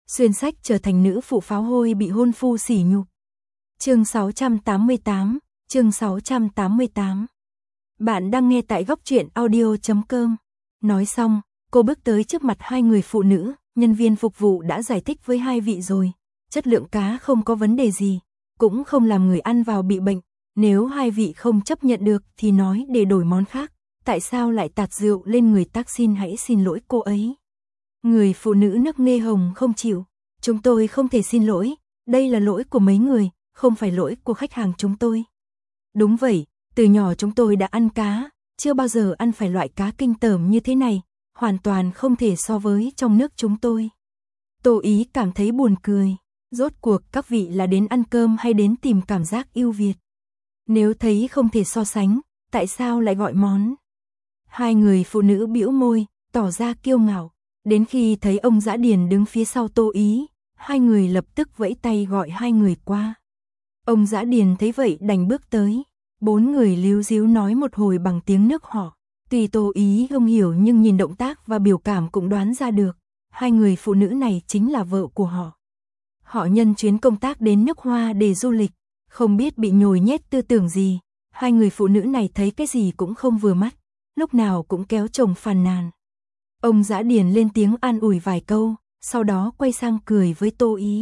xuyên sách trở thành nữ phụ pháo hôi bị hôn phu sỉ nhục. Chương 688, chương 688. Bạn đang nghe tại góc truyện audio.com. Nói xong, cô bước tới trước mặt hai người phụ nữ, nhân viên phục vụ đã giải thích với hai vị rồi. Chất lượng cá không có vấn đề gì, cũng không làm người ăn vào bị bệnh. Nếu hai vị không chấp nhận được thì nói để đổi món khác. Tại sao lại tạt rượu lên người tác xin hãy xin lỗi cô ấy. Người phụ nữ nấc nghê hồng không chịu. Chúng tôi không thể xin lỗi, đây là lỗi của mấy người, không phải lỗi của khách hàng chúng tôi. Đúng vậy, từ nhỏ chúng tôi đã ăn cá, chưa bao giờ ăn phải loại cá kinh tởm như thế này, hoàn toàn không thể so với trong nước chúng tôi. Tô Ý cảm thấy buồn cười, rốt cuộc các vị là đến ăn cơm hay đến tìm cảm giác yêu Việt. Nếu thấy không thể so sánh, tại sao lại gọi món? Hai người phụ nữ bĩu môi, tỏ ra kiêu ngạo, đến khi thấy ông Dã Điền đứng phía sau Tô Ý, hai người lập tức vẫy tay gọi hai người qua. Ông Dã Điền thấy vậy đành bước tới, bốn người líu ríu nói một hồi bằng tiếng nước họ. Tuy Tô Ý không hiểu nhưng nhìn động tác và biểu cảm cũng đoán ra được, hai người phụ nữ này chính là vợ của họ. Họ nhân chuyến công tác đến nước Hoa để du lịch, không biết bị nhồi nhét tư tưởng gì, hai người phụ nữ này thấy cái gì cũng không vừa mắt, lúc nào cũng kéo chồng phàn nàn. Ông Dã Điền lên tiếng an ủi vài câu, sau đó quay sang cười với Tô Ý.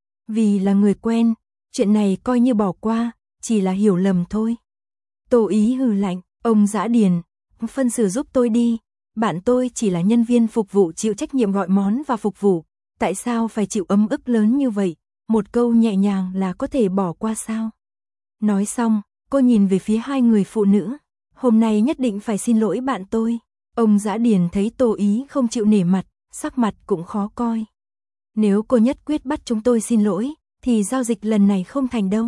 Vì là người quen, chuyện này coi như bỏ qua, chỉ là hiểu lầm thôi. Tô Ý hừ lạnh, ông Dã Điền, phân xử giúp tôi đi, bạn tôi chỉ là nhân viên phục vụ chịu trách nhiệm gọi món và phục vụ, tại sao phải chịu ấm ức lớn như vậy, một câu nhẹ nhàng là có thể bỏ qua sao? Nói xong, cô nhìn về phía hai người phụ nữ, hôm nay nhất định phải xin lỗi bạn tôi. Ông Dã Điền thấy Tô Ý không chịu nể mặt, sắc mặt cũng khó coi. Nếu cô nhất quyết bắt chúng tôi xin lỗi, thì giao dịch lần này không thành đâu.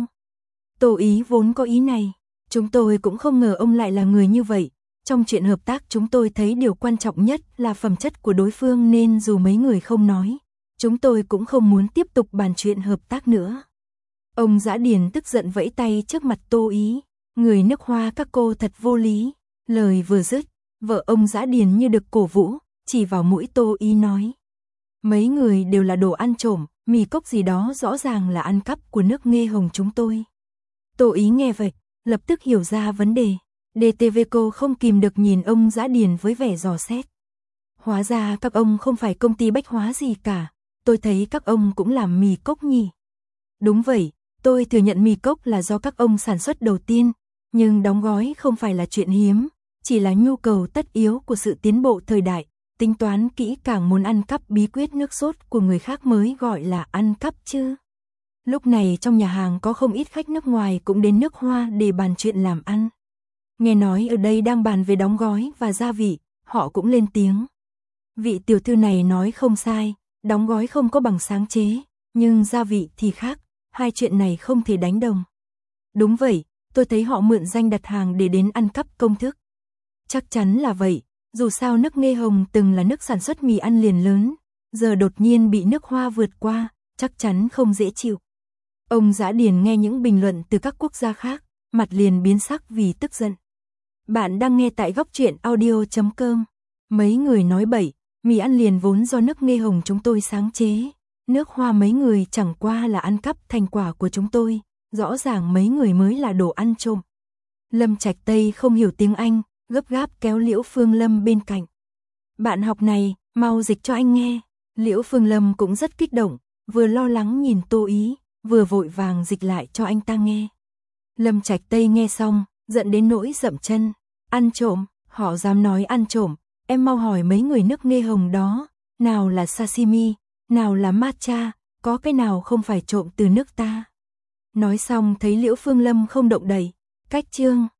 Tô Ý vốn có ý này, chúng tôi cũng không ngờ ông lại là người như vậy. Trong chuyện hợp tác chúng tôi thấy điều quan trọng nhất là phẩm chất của đối phương nên dù mấy người không nói, chúng tôi cũng không muốn tiếp tục bàn chuyện hợp tác nữa. Ông Dã Điền tức giận vẫy tay trước mặt Tô Ý, người nước Hoa các cô thật vô lý. Lời vừa dứt, vợ ông Dã Điền như được cổ vũ, chỉ vào mũi Tô Ý nói. Mấy người đều là đồ ăn trộm, mì cốc gì đó rõ ràng là ăn cắp của nước Nghê Hồng chúng tôi. Tô Ý nghe vậy, lập tức hiểu ra vấn đề. DTV cô không kìm được nhìn ông Dã Điền với vẻ dò xét. Hóa ra các ông không phải công ty bách hóa gì cả, tôi thấy các ông cũng làm mì cốc nhỉ. Đúng vậy, tôi thừa nhận mì cốc là do các ông sản xuất đầu tiên, nhưng đóng gói không phải là chuyện hiếm, chỉ là nhu cầu tất yếu của sự tiến bộ thời đại, tính toán kỹ càng muốn ăn cắp bí quyết nước sốt của người khác mới gọi là ăn cắp chứ. Lúc này trong nhà hàng có không ít khách nước ngoài cũng đến nước Hoa để bàn chuyện làm ăn. Nghe nói ở đây đang bàn về đóng gói và gia vị, họ cũng lên tiếng. Vị tiểu thư này nói không sai, đóng gói không có bằng sáng chế, nhưng gia vị thì khác, hai chuyện này không thể đánh đồng. Đúng vậy, tôi thấy họ mượn danh đặt hàng để đến ăn cắp công thức. Chắc chắn là vậy, dù sao nước Nghê Hồng từng là nước sản xuất mì ăn liền lớn, giờ đột nhiên bị nước Hoa vượt qua, chắc chắn không dễ chịu. Ông Dã Điền nghe những bình luận từ các quốc gia khác, mặt liền biến sắc vì tức giận. Bạn đang nghe tại góc truyện audio.com. Mấy người nói bậy, mì ăn liền vốn do nước Nghê Hồng chúng tôi sáng chế. Nước Hoa mấy người chẳng qua là ăn cắp thành quả của chúng tôi, rõ ràng mấy người mới là đồ ăn trộm. Lâm Trạch Tây không hiểu tiếng Anh, gấp gáp kéo Liễu Phương Lâm bên cạnh. Bạn học này, mau dịch cho anh nghe. Liễu Phương Lâm cũng rất kích động, vừa lo lắng nhìn Tô Ý, vừa vội vàng dịch lại cho anh ta nghe. Lâm Trạch Tây nghe xong, giận đến nỗi dậm chân. Ăn trộm, họ dám nói ăn trộm, em mau hỏi mấy người nước Nghê Hồng đó, nào là sashimi, nào là matcha, có cái nào không phải trộm từ nước ta. Nói xong thấy Liễu Phương Lâm không động đậy, cách chương.